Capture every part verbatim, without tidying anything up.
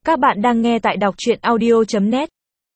Các bạn đang nghe tại đọc truyện audio chấm net.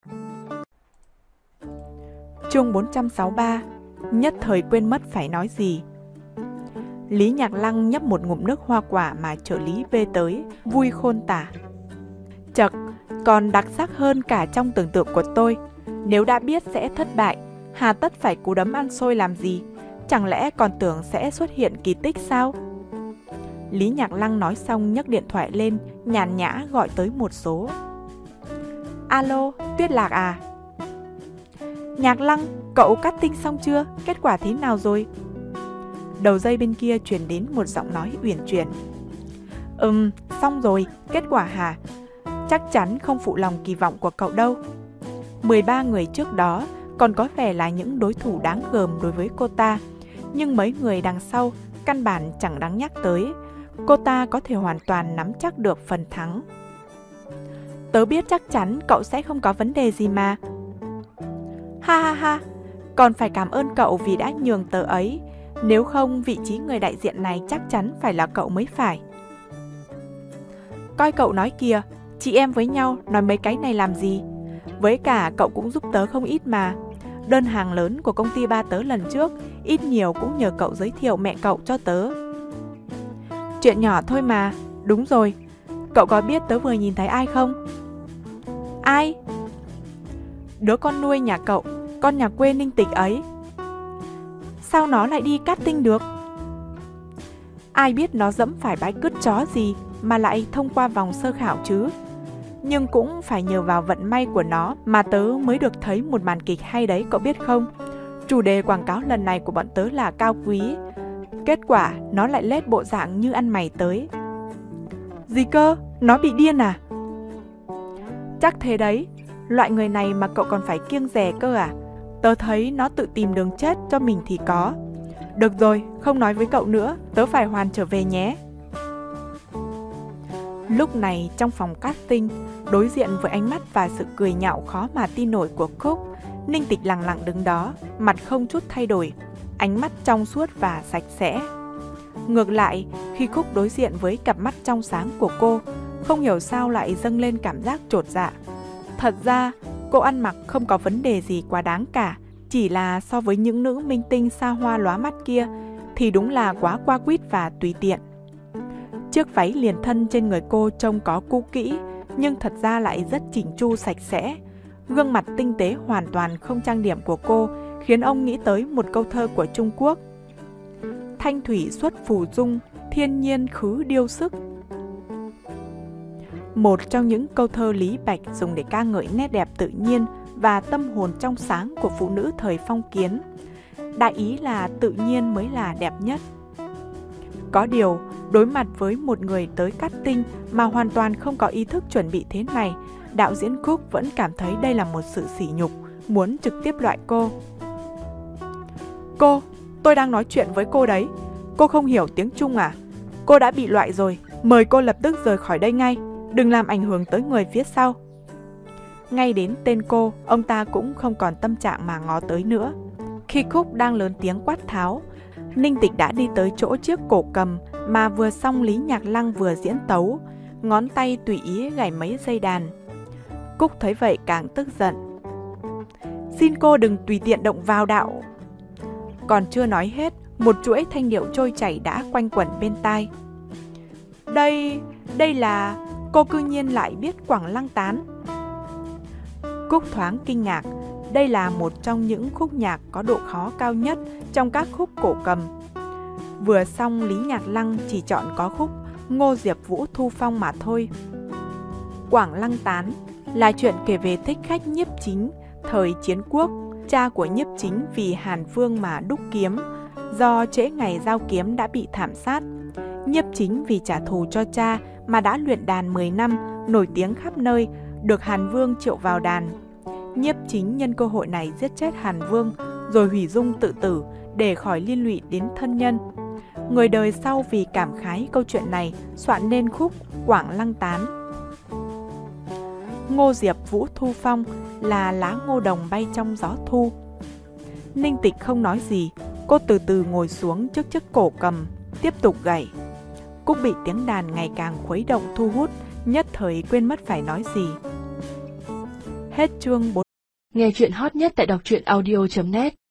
Chương bốn trăm sáu mươi ba. Nhất thời quên mất phải nói gì. Lý Nhạc Lăng nhấp một ngụm nước hoa quả mà trợ lý bê tới, vui khôn tả. Chậc, còn đặc sắc hơn cả trong tưởng tượng của tôi. Nếu đã biết sẽ thất bại, hà tất phải cú đấm ăn xôi làm gì? Chẳng lẽ còn tưởng sẽ xuất hiện kỳ tích sao? Lý Nhạc Lăng nói xong nhấc điện thoại lên, nhàn nhã gọi tới một số. Alo, Tuyết Lạc à? Nhạc Lăng, cậu casting xong chưa? Kết quả thế nào rồi? Đầu dây bên kia truyền đến một giọng nói uyển chuyển. Ừm, xong rồi, kết quả hả? Chắc chắn không phụ lòng kỳ vọng của cậu đâu. mười ba người trước đó còn có vẻ là những đối thủ đáng gờm đối với cô ta, nhưng mấy người đằng sau căn bản chẳng đáng nhắc tới. Cô ta có thể hoàn toàn nắm chắc được phần thắng. Tớ biết chắc chắn cậu sẽ không có vấn đề gì mà. Ha ha ha, còn phải cảm ơn cậu vì đã nhường tớ ấy. Nếu không vị trí người đại diện này chắc chắn phải là cậu mới phải. Coi cậu nói kìa, chị em với nhau nói mấy cái này làm gì? Với cả cậu cũng giúp tớ không ít mà. Đơn hàng lớn của công ty ba tớ lần trước ít nhiều cũng nhờ cậu giới thiệu mẹ cậu cho tớ. Chuyện nhỏ thôi mà. Đúng rồi, cậu có biết tớ vừa nhìn thấy ai không? Ai? Đứa con nuôi nhà cậu, con nhà quê Ninh Tịch ấy. Sao nó lại đi casting được? Ai biết nó dẫm phải bãi cứt chó gì mà lại thông qua vòng sơ khảo chứ. Nhưng cũng phải nhờ vào vận may của nó mà tớ mới được thấy một màn kịch hay đấy, cậu biết không? Chủ đề quảng cáo lần này của bọn tớ là cao quý. Kết quả nó lại lết bộ dạng như ăn mày tới. Gì cơ? Nó bị điên à? Chắc thế đấy. Loại người này mà cậu còn phải kiêng dè cơ à? Tớ thấy nó tự tìm đường chết cho mình thì có. Được rồi, không nói với cậu nữa. Tớ phải hoàn trở về nhé. Lúc này trong phòng casting, đối diện với ánh mắt và sự cười nhạo khó mà tin nổi của Cúc, Ninh Tịch lặng lặng đứng đó, mặt không chút thay đổi, ánh mắt trong suốt và sạch sẽ. Ngược lại, khi Cúc đối diện với cặp mắt trong sáng của cô, không hiểu sao lại dâng lên cảm giác chột dạ. Thật ra, cô ăn mặc không có vấn đề gì quá đáng cả, chỉ là so với những nữ minh tinh xa hoa lóa mắt kia, thì đúng là quá qua quýt và tùy tiện. Chiếc váy liền thân trên người cô trông có cũ kỹ, nhưng thật ra lại rất chỉnh chu sạch sẽ. Gương mặt tinh tế hoàn toàn không trang điểm của cô khiến ông nghĩ tới một câu thơ của Trung Quốc. Thanh thủy xuất phù dung, thiên nhiên khứ điêu sức. Một trong những câu thơ Lý Bạch dùng để ca ngợi nét đẹp tự nhiên và tâm hồn trong sáng của phụ nữ thời phong kiến. Đại ý là tự nhiên mới là đẹp nhất. Có điều, đối mặt với một người tới casting mà hoàn toàn không có ý thức chuẩn bị thế này, đạo diễn Cook vẫn cảm thấy đây là một sự sỉ nhục, muốn trực tiếp loại cô. Cô, tôi đang nói chuyện với cô đấy. Cô không hiểu tiếng Trung à? Cô đã bị loại rồi, mời cô lập tức rời khỏi đây ngay, đừng làm ảnh hưởng tới người phía sau. Ngay đến tên cô, ông ta cũng không còn tâm trạng mà ngó tới nữa. Khi Cook đang lớn tiếng quát tháo, Ninh Tịch đã đi tới chỗ chiếc cổ cầm mà vừa xong Lý Nhạc Lăng vừa diễn tấu, ngón tay tùy ý gảy mấy dây đàn. Cúc thấy vậy càng tức giận. Xin cô đừng tùy tiện động vào đạo. Còn chưa nói hết, một chuỗi thanh điệu trôi chảy đã quanh quẩn bên tai. Đây, đây là... Cô cư nhiên lại biết Quảng Lăng Tán. Cúc thoáng kinh ngạc. Đây là một trong những khúc nhạc có độ khó cao nhất trong các khúc cổ cầm. Vừa xong Lý Nhạc Lăng chỉ chọn có khúc Ngô Diệp Vũ Thu Phong mà thôi. Quảng Lăng Tán là chuyện kể về thích khách Nhiếp Chính thời chiến quốc. Cha của Nhiếp Chính vì Hàn Vương mà đúc kiếm, do trễ ngày giao kiếm đã bị thảm sát. Nhiếp Chính vì trả thù cho cha mà đã luyện đàn mười năm, nổi tiếng khắp nơi, được Hàn Vương triệu vào đàn. Nhiếp Chính nhân cơ hội này giết chết Hàn Vương, rồi hủy dung tự tử để khỏi liên lụy đến thân nhân. Người đời sau vì cảm khái câu chuyện này soạn nên khúc Quảng Lăng Tán. Ngô Diệp Vũ Thu Phong là lá ngô đồng bay trong gió thu. Ninh Tịch không nói gì, cô từ từ ngồi xuống trước chiếc cổ cầm, tiếp tục gảy. Cúc bị tiếng đàn ngày càng khuấy động thu hút, nhất thời quên mất phải nói gì. Hết chương bốn. Nghe chuyện hot nhất tại đọc truyện audio chấm net